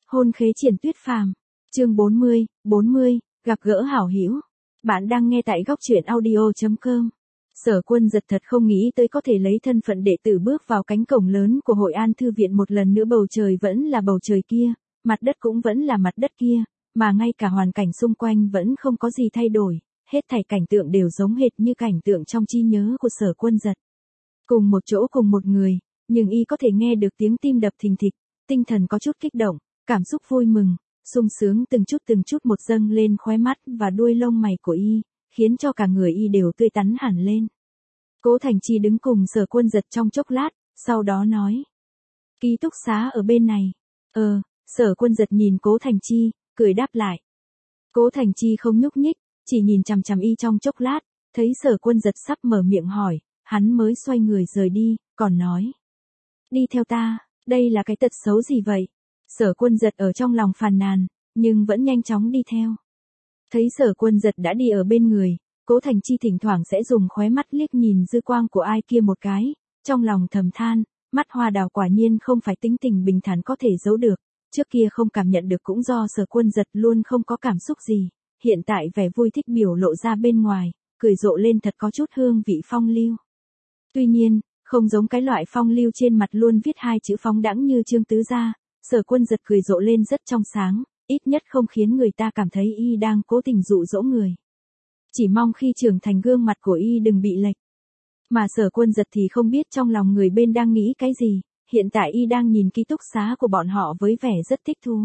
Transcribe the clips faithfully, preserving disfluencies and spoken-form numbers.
Hôn khế triển tuyết phàm. Chương bốn mươi, bốn mươi, gặp gỡ hảo hữu. Bạn đang nghe tại góc truyện audio chấm com. Sở Quân Dật thật không nghĩ tới có thể lấy thân phận đệ tử bước vào cánh cổng lớn của Hội An Thư viện một lần nữa, bầu trời vẫn là bầu trời kia, mặt đất cũng vẫn là mặt đất kia, mà ngay cả hoàn cảnh xung quanh vẫn không có gì thay đổi, hết thảy cảnh tượng đều giống hệt như cảnh tượng trong trí nhớ của Sở Quân Dật. Cùng một chỗ cùng một người, nhưng y có thể nghe được tiếng tim đập thình thịch, tinh thần có chút kích động, cảm xúc vui mừng, sung sướng từng chút từng chút một dâng lên khóe mắt và đuôi lông mày của y, khiến cho cả người y đều tươi tắn hẳn lên. Cố Thành Chi đứng cùng Sở Quân Dật trong chốc lát, sau đó nói: Ký túc xá ở bên này. Ờ, Sở Quân Dật nhìn Cố Thành Chi, cười đáp lại. Cố Thành Chi không nhúc nhích, chỉ nhìn chằm chằm y trong chốc lát, thấy Sở Quân Dật sắp mở miệng hỏi, hắn mới xoay người rời đi, còn nói: Đi theo ta, đây là cái tật xấu gì vậy? Sở Quân Dật ở trong lòng phàn nàn, nhưng vẫn nhanh chóng đi theo. Thấy Sở Quân Dật đã đi ở bên người, Cố Thành Chi thỉnh thoảng sẽ dùng khóe mắt liếc nhìn dư quang của ai kia một cái, trong lòng thầm than, mắt hoa đào quả nhiên không phải tính tình bình thản có thể giấu được, trước kia không cảm nhận được cũng do Sở Quân Dật luôn không có cảm xúc gì, hiện tại vẻ vui thích biểu lộ ra bên ngoài, cười rộ lên thật có chút hương vị phong lưu. Tuy nhiên, không giống cái loại phong lưu trên mặt luôn viết hai chữ phóng đãng như Trương Tứ Gia, Sở Quân Dật cười rộ lên rất trong sáng, ít nhất không khiến người ta cảm thấy y đang cố tình dụ dỗ người. Chỉ mong khi trưởng thành gương mặt của y đừng bị lệch. Mà Sở Quân Dật thì không biết trong lòng người bên đang nghĩ cái gì, hiện tại y đang nhìn ký túc xá của bọn họ với vẻ rất thích thú.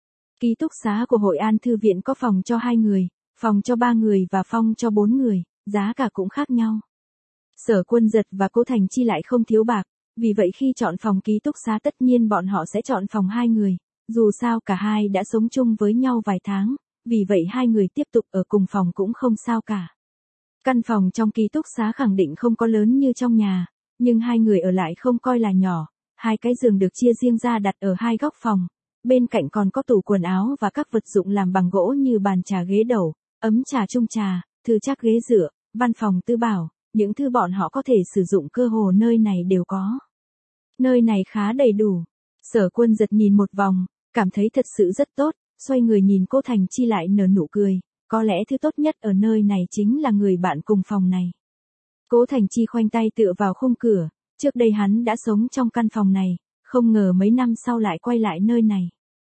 Ký túc xá của Hội An Thư viện có phòng cho hai người, phòng cho ba người và phòng cho bốn người, giá cả cũng khác nhau. Sở Quân Dật và Cố Thành Chi lại không thiếu bạc, vì vậy khi chọn phòng ký túc xá tất nhiên bọn họ sẽ chọn phòng hai người, dù sao cả hai đã sống chung với nhau vài tháng, vì vậy hai người tiếp tục ở cùng phòng cũng không sao cả. Căn phòng trong ký túc xá khẳng định không có lớn như trong nhà, nhưng hai người ở lại không coi là nhỏ, hai cái giường được chia riêng ra đặt ở hai góc phòng, bên cạnh còn có tủ quần áo và các vật dụng làm bằng gỗ như bàn trà ghế đầu, ấm trà chung trà, thư trác ghế dựa, văn phòng tư bảo. Những thứ bọn họ có thể sử dụng cơ hồ nơi này đều có. Nơi này khá đầy đủ. Sở Quân Dật nhìn một vòng, cảm thấy thật sự rất tốt, xoay người nhìn Cố Thành Chi lại nở nụ cười, có lẽ thứ tốt nhất ở nơi này chính là người bạn cùng phòng này. Cố Thành Chi khoanh tay tựa vào khung cửa, trước đây hắn đã sống trong căn phòng này, không ngờ mấy năm sau lại quay lại nơi này.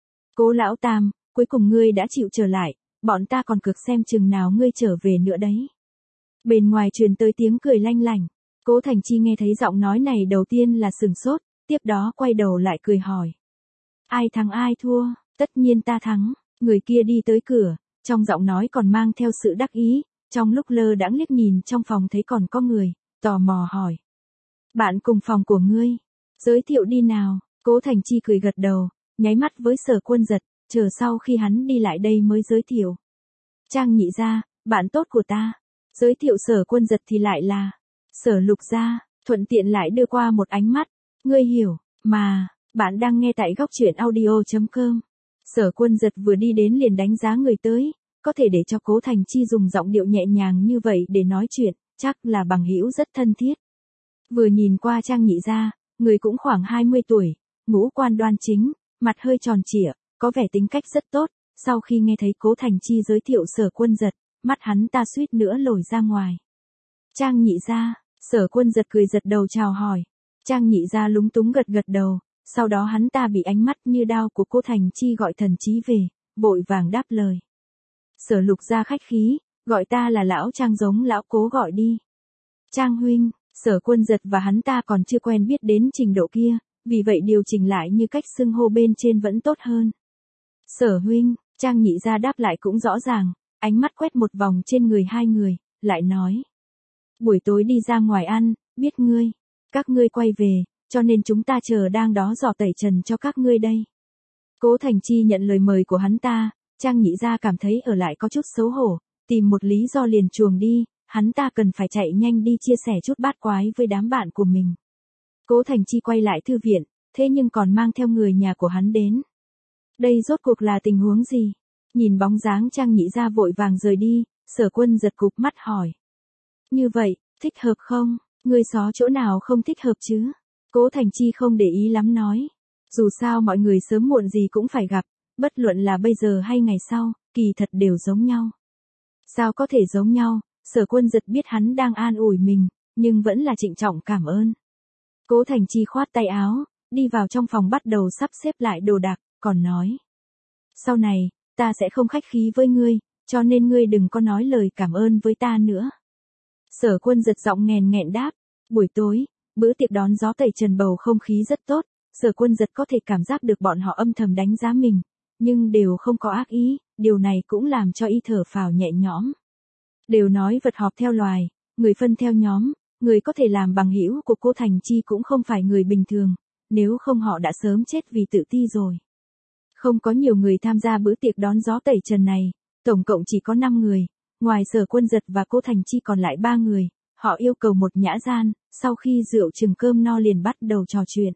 Cố lão tam, cuối cùng ngươi đã chịu trở lại, bọn ta còn cược xem chừng nào ngươi trở về nữa đấy. Bên ngoài truyền tới tiếng cười lanh lảnh, Cố Thành Chi nghe thấy giọng nói này đầu tiên là sừng sốt, tiếp đó quay đầu lại cười hỏi. Ai thắng ai thua, tất nhiên ta thắng, người kia đi tới cửa, trong giọng nói còn mang theo sự đắc ý, trong lúc lơ đãng liếc nhìn trong phòng thấy còn có người, tò mò hỏi. Bạn cùng phòng của ngươi, giới thiệu đi nào, Cố Thành Chi cười gật đầu, nháy mắt với Sở Quân Dật, chờ sau khi hắn đi lại đây mới giới thiệu. Trang Nhị Gia, bạn tốt của ta. Giới thiệu Sở Quân Dật thì lại là Sở Lục Gia, thuận tiện lại đưa qua một ánh mắt, ngươi hiểu, mà, bạn đang nghe tại góc truyện audio chấm com. Sở Quân Dật vừa đi đến liền đánh giá người tới, có thể để cho Cố Thành Chi dùng giọng điệu nhẹ nhàng như vậy để nói chuyện, chắc là bằng hữu rất thân thiết. Vừa nhìn qua Trang Nhị Gia, người cũng khoảng hai mươi tuổi, ngũ quan đoan chính, mặt hơi tròn trịa, có vẻ tính cách rất tốt, sau khi nghe thấy Cố Thành Chi giới thiệu Sở Quân Dật, mắt hắn ta suýt nữa lồi ra ngoài. Trang Nhị Gia, Sở Quân Dật cười giật đầu chào hỏi. Trang Nhị Gia lúng túng gật gật đầu, sau đó hắn ta bị ánh mắt như đao của Cố Thành Chi gọi thần trí về, vội vàng đáp lời. Sở Lục Gia khách khí, gọi ta là lão Trang giống lão Cố gọi đi. Trang huynh, Sở Quân Dật và hắn ta còn chưa quen biết đến trình độ kia, vì vậy điều chỉnh lại như cách xưng hô bên trên vẫn tốt hơn. Sở huynh, Trang Nhị Gia đáp lại cũng rõ ràng. Ánh mắt quét một vòng trên người hai người, lại nói. Buổi tối đi ra ngoài ăn, biết ngươi, các ngươi quay về, cho nên chúng ta chờ đang đó dò tẩy trần cho các ngươi đây. Cố Thành Chi nhận lời mời của hắn ta, Trang Nhị Gia cảm thấy ở lại có chút xấu hổ, tìm một lý do liền chuồng đi, hắn ta cần phải chạy nhanh đi chia sẻ chút bát quái với đám bạn của mình. Cố Thành Chi quay lại thư viện, thế nhưng còn mang theo người nhà của hắn đến. Đây rốt cuộc là tình huống gì? Nhìn bóng dáng Trang Nhị Gia vội vàng rời đi, Sở Quân Dật cụp mắt hỏi. Như vậy, thích hợp không? Ngươi xó chỗ nào không thích hợp chứ? Cố Thành Chi không để ý lắm nói. Dù sao mọi người sớm muộn gì cũng phải gặp, bất luận là bây giờ hay ngày sau, kỳ thật đều giống nhau. Sao có thể giống nhau? Sở Quân Dật biết hắn đang an ủi mình, nhưng vẫn là trịnh trọng cảm ơn. Cố Thành Chi khoát tay áo, đi vào trong phòng bắt đầu sắp xếp lại đồ đạc, còn nói. Sau này, ta sẽ không khách khí với ngươi, cho nên ngươi đừng có nói lời cảm ơn với ta nữa. Sở Quân Dật giọng nghèn nghẹn đáp, buổi tối, bữa tiệc đón gió tẩy trần bầu không khí rất tốt, Sở Quân Dật có thể cảm giác được bọn họ âm thầm đánh giá mình, nhưng đều không có ác ý, điều này cũng làm cho y thở phào nhẹ nhõm. Đều nói vật họp theo loài, người phân theo nhóm, người có thể làm bằng hữu của cô Thành Chi cũng không phải người bình thường, nếu không họ đã sớm chết vì tự ti rồi. Không có nhiều người tham gia bữa tiệc đón gió tẩy trần này, tổng cộng chỉ có năm người, ngoài Sở Quân Dật và cô Thành Chi còn lại ba người, họ yêu cầu một nhã gian, sau khi rượu chừng cơm no liền bắt đầu trò chuyện.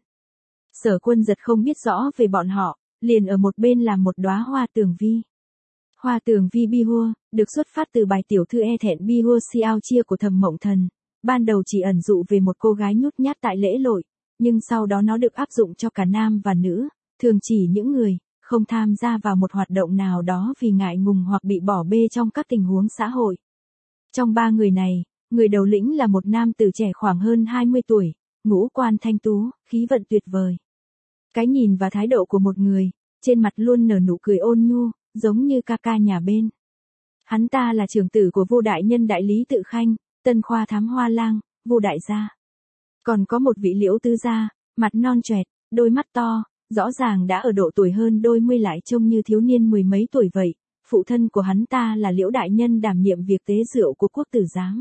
Sở Quân Dật không biết rõ về bọn họ, liền ở một bên làm một đóa hoa tường vi. Hoa tường vi bi hua, được xuất phát từ bài tiểu thư e thẹn bi hua xiao chia của Thẩm Mộng Thần, ban đầu chỉ ẩn dụ về một cô gái nhút nhát tại lễ lội, nhưng sau đó nó được áp dụng cho cả nam và nữ, thường chỉ những người không tham gia vào một hoạt động nào đó vì ngại ngùng hoặc bị bỏ bê trong các tình huống xã hội. Trong ba người này, người đầu lĩnh là một nam tử trẻ khoảng hơn hai mươi tuổi, ngũ quan thanh tú, khí vận tuyệt vời. Cái nhìn và thái độ của một người, trên mặt luôn nở nụ cười ôn nhu, giống như ca ca nhà bên. Hắn ta là trưởng tử của Vu đại nhân đại lý Tự Khanh, Tân Khoa Thám Hoa Lang, Vu đại gia. Còn có một vị Liễu tứ gia, mặt non choẹt, đôi mắt to, rõ ràng đã ở độ tuổi hơn đôi mươi lại trông như thiếu niên mười mấy tuổi vậy. Phụ thân của hắn ta là Liễu đại nhân đảm nhiệm việc tế rượu của quốc tử giám.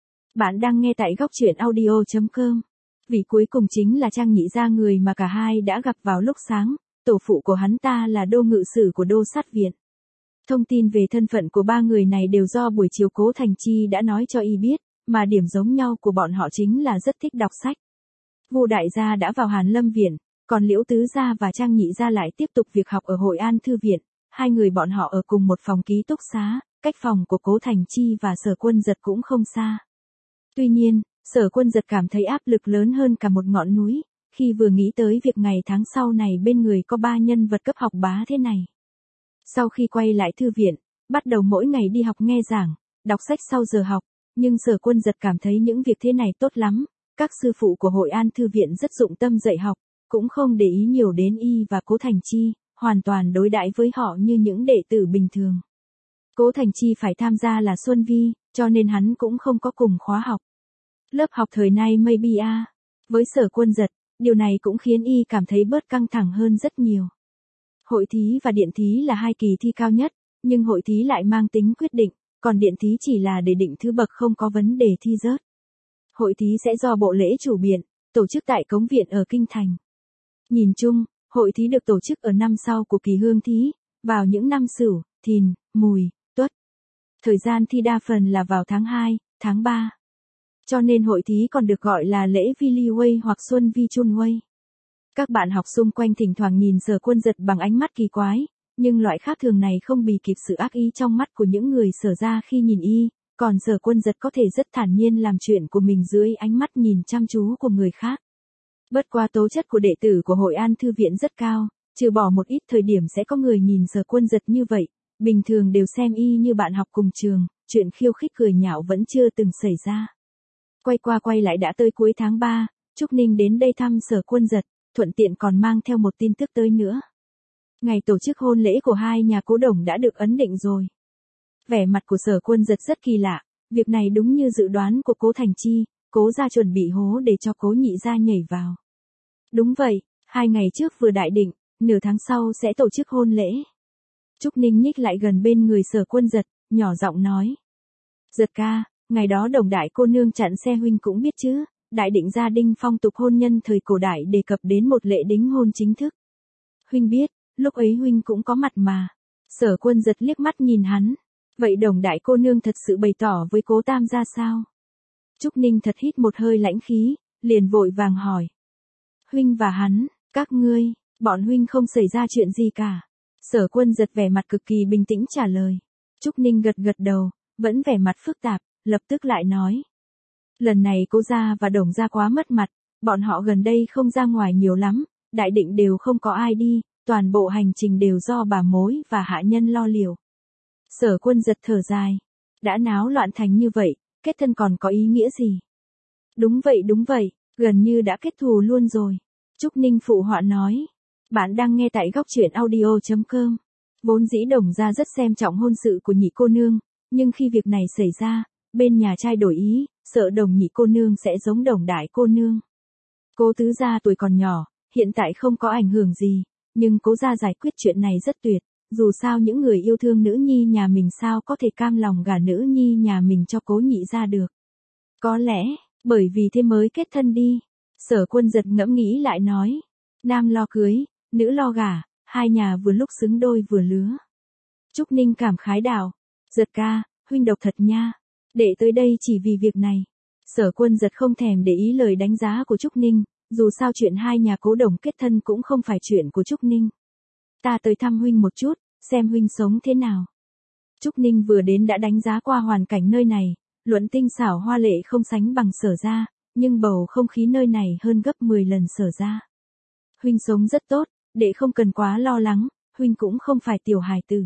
Bạn đang nghe tại góc truyện audio chấm com. Vị cuối cùng chính là Trang Nhị gia, người mà cả hai đã gặp vào lúc sáng, tổ phụ của hắn ta là đô ngự sử của đô sát viện. Thông tin về thân phận của ba người này đều do buổi chiều Cố Thành Chi đã nói cho y biết, mà điểm giống nhau của bọn họ chính là rất thích đọc sách. Vu đại gia đã vào Hàn Lâm viện, còn Liễu tứ gia và Trang Nhị gia lại tiếp tục việc học ở Hội An thư viện, hai người bọn họ ở cùng một phòng ký túc xá, cách phòng của Cố Thành Chi và Sở Quân Dật cũng không xa. Tuy nhiên, Sở Quân Dật cảm thấy áp lực lớn hơn cả một ngọn núi, khi vừa nghĩ tới việc ngày tháng sau này bên người có ba nhân vật cấp học bá thế này. Sau khi quay lại thư viện, bắt đầu mỗi ngày đi học nghe giảng, đọc sách sau giờ học, nhưng Sở Quân Dật cảm thấy những việc thế này tốt lắm, các sư phụ của Hội An thư viện rất dụng tâm dạy học, cũng không để ý nhiều đến y và Cố Thành Chi, hoàn toàn đối đãi với họ như những đệ tử bình thường. Cố Thành Chi phải tham gia là Xuân Vi, cho nên hắn cũng không có cùng khóa học. Lớp học thời nay maybe a. Với Sở Quân Dật, điều này cũng khiến y cảm thấy bớt căng thẳng hơn rất nhiều. Hội thí và điện thí là hai kỳ thi cao nhất, nhưng hội thí lại mang tính quyết định, còn điện thí chỉ là để định thứ bậc không có vấn đề thi rớt. Hội thí sẽ do Bộ Lễ chủ biện, tổ chức tại Cống Viện ở Kinh Thành. Nhìn chung, hội thí được tổ chức ở năm sau của kỳ hương thí, vào những năm Sửu, Thìn, Mùi, Tuất. Thời gian thi đa phần là vào tháng hai, tháng ba. Cho nên hội thí còn được gọi là lễ Vi Li Wei hoặc Xuân Vi Chun Wei. Các bạn học xung quanh thỉnh thoảng nhìn Sở Quân Dật bằng ánh mắt kỳ quái, nhưng loại khác thường này không bì kịp sự ác ý trong mắt của những người Sở gia khi nhìn y, còn Sở Quân Dật có thể rất thản nhiên làm chuyện của mình dưới ánh mắt nhìn chăm chú của người khác. Bất qua tố chất của đệ tử của Hội An thư viện rất cao, trừ bỏ một ít thời điểm sẽ có người nhìn Sở Quân Dật như vậy, bình thường đều xem y như bạn học cùng trường, chuyện khiêu khích cười nhạo vẫn chưa từng xảy ra. Quay qua quay lại đã tới cuối tháng ba, Trúc Ninh đến đây thăm Sở Quân Dật, thuận tiện còn mang theo một tin tức tới nữa. Ngày tổ chức hôn lễ của hai nhà Cố Đồng đã được ấn định rồi. Vẻ mặt của Sở Quân Dật rất kỳ lạ, việc này đúng như dự đoán của Cố Thành Chi, Cố gia chuẩn bị hố để cho Cố Nhị gia nhảy vào. Đúng vậy, hai ngày trước vừa đại định, nửa tháng sau sẽ tổ chức hôn lễ. Trúc Ninh nhích lại gần bên người Sở Quân Dật, nhỏ giọng nói. Dật ca, ngày đó Đồng đại cô nương chặn xe huynh cũng biết chứ, đại định gia đình phong tục hôn nhân thời cổ đại đề cập đến một lễ đính hôn chính thức. Huynh biết, lúc ấy huynh cũng có mặt mà. Sở Quân Dật liếc mắt nhìn hắn. Vậy Đồng đại cô nương thật sự bày tỏ với Cố tam gia sao? Trúc Ninh thật hít một hơi lãnh khí, liền vội vàng hỏi. Huynh và hắn, các ngươi, bọn huynh không xảy ra chuyện gì cả. Sở Quân Dật vẻ mặt cực kỳ bình tĩnh trả lời. Trúc Ninh gật gật đầu, vẫn vẻ mặt phức tạp, lập tức lại nói. Lần này Cố gia và Đồng gia quá mất mặt, bọn họ gần đây không ra ngoài nhiều lắm, đại định đều không có ai đi, toàn bộ hành trình đều do bà mối và hạ nhân lo liệu. Sở Quân giật thở dài. Đã náo loạn thành như vậy, kết thân còn có ý nghĩa gì? Đúng vậy đúng vậy, gần như đã kết thù luôn rồi. Trúc Ninh phụ họa nói. Bạn đang nghe tại góc truyện audio.com. Vốn dĩ Đồng gia rất xem trọng hôn sự của nhị cô nương, nhưng khi việc này xảy ra, bên nhà trai đổi ý, sợ Đồng nhị cô nương sẽ giống Đồng đại cô nương. Cố tứ gia tuổi còn nhỏ, hiện tại không có ảnh hưởng gì, nhưng cố gia giải quyết chuyện này rất tuyệt, dù sao những người yêu thương nữ nhi nhà mình sao có thể cam lòng gả nữ nhi nhà mình cho cố nhị gia được. Có lẽ, bởi vì thế mới kết thân đi. Sở Quân giật ngẫm nghĩ lại nói. Nam lo cưới, nữ lo gả, hai nhà vừa lúc xứng đôi vừa lứa. Trúc Ninh cảm khái đảo. Giật ca, huynh độc thật nha. Đệ tới đây chỉ vì việc này. Sở Quân giật không thèm để ý lời đánh giá của Trúc Ninh, dù sao chuyện hai nhà cố Đồng kết thân cũng không phải chuyện của Trúc Ninh. Ta tới thăm huynh một chút, xem huynh sống thế nào. Trúc Ninh vừa đến đã đánh giá qua hoàn cảnh nơi này, luận tinh xảo hoa lệ không sánh bằng Sở gia, nhưng bầu không khí nơi này hơn gấp mười lần Sở gia. Huynh sống rất tốt, đệ không cần quá lo lắng, huynh cũng không phải tiểu hài tử.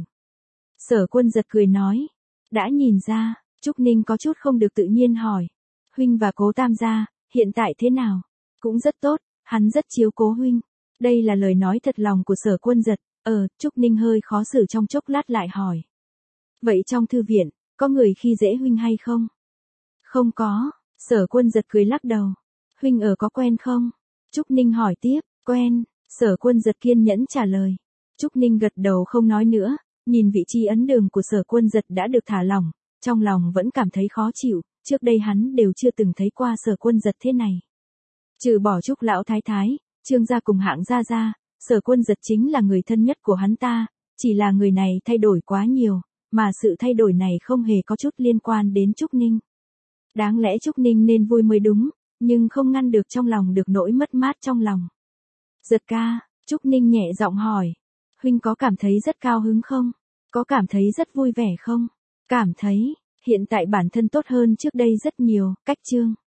Sở Quân giật cười nói. Đã nhìn ra, Trúc Ninh có chút không được tự nhiên hỏi. Huynh và cố tam gia, hiện tại thế nào? Cũng rất tốt, hắn rất chiếu cố huynh. Đây là lời nói thật lòng của Sở Quân giật. Ờ, Trúc Ninh hơi khó xử trong chốc lát lại hỏi. Vậy trong thư viện, có người khi dễ huynh hay không? Không có, Sở Quân giật cười lắc đầu. Huynh ở có quen không? Trúc Ninh hỏi tiếp, quen, Sở Quân giật kiên nhẫn trả lời. Trúc Ninh gật đầu không nói nữa, nhìn vị trí ấn đường của Sở Quân giật đã được thả lỏng, trong lòng vẫn cảm thấy khó chịu, trước đây hắn đều chưa từng thấy qua Sở Quân giật thế này. Trừ bỏ Trúc lão thái thái, Trương gia cùng Hạng gia gia, Sở Quân giật chính là người thân nhất của hắn ta, chỉ là người này thay đổi quá nhiều, mà sự thay đổi này không hề có chút liên quan đến Trúc Ninh. Đáng lẽ Trúc Ninh nên vui mới đúng, nhưng không ngăn được trong lòng được nỗi mất mát trong lòng. Giật ca, Trúc Ninh nhẹ giọng hỏi. Huynh có cảm thấy rất cao hứng không? Có cảm thấy rất vui vẻ không? Cảm thấy, hiện tại bản thân tốt hơn trước đây rất nhiều, cách chương.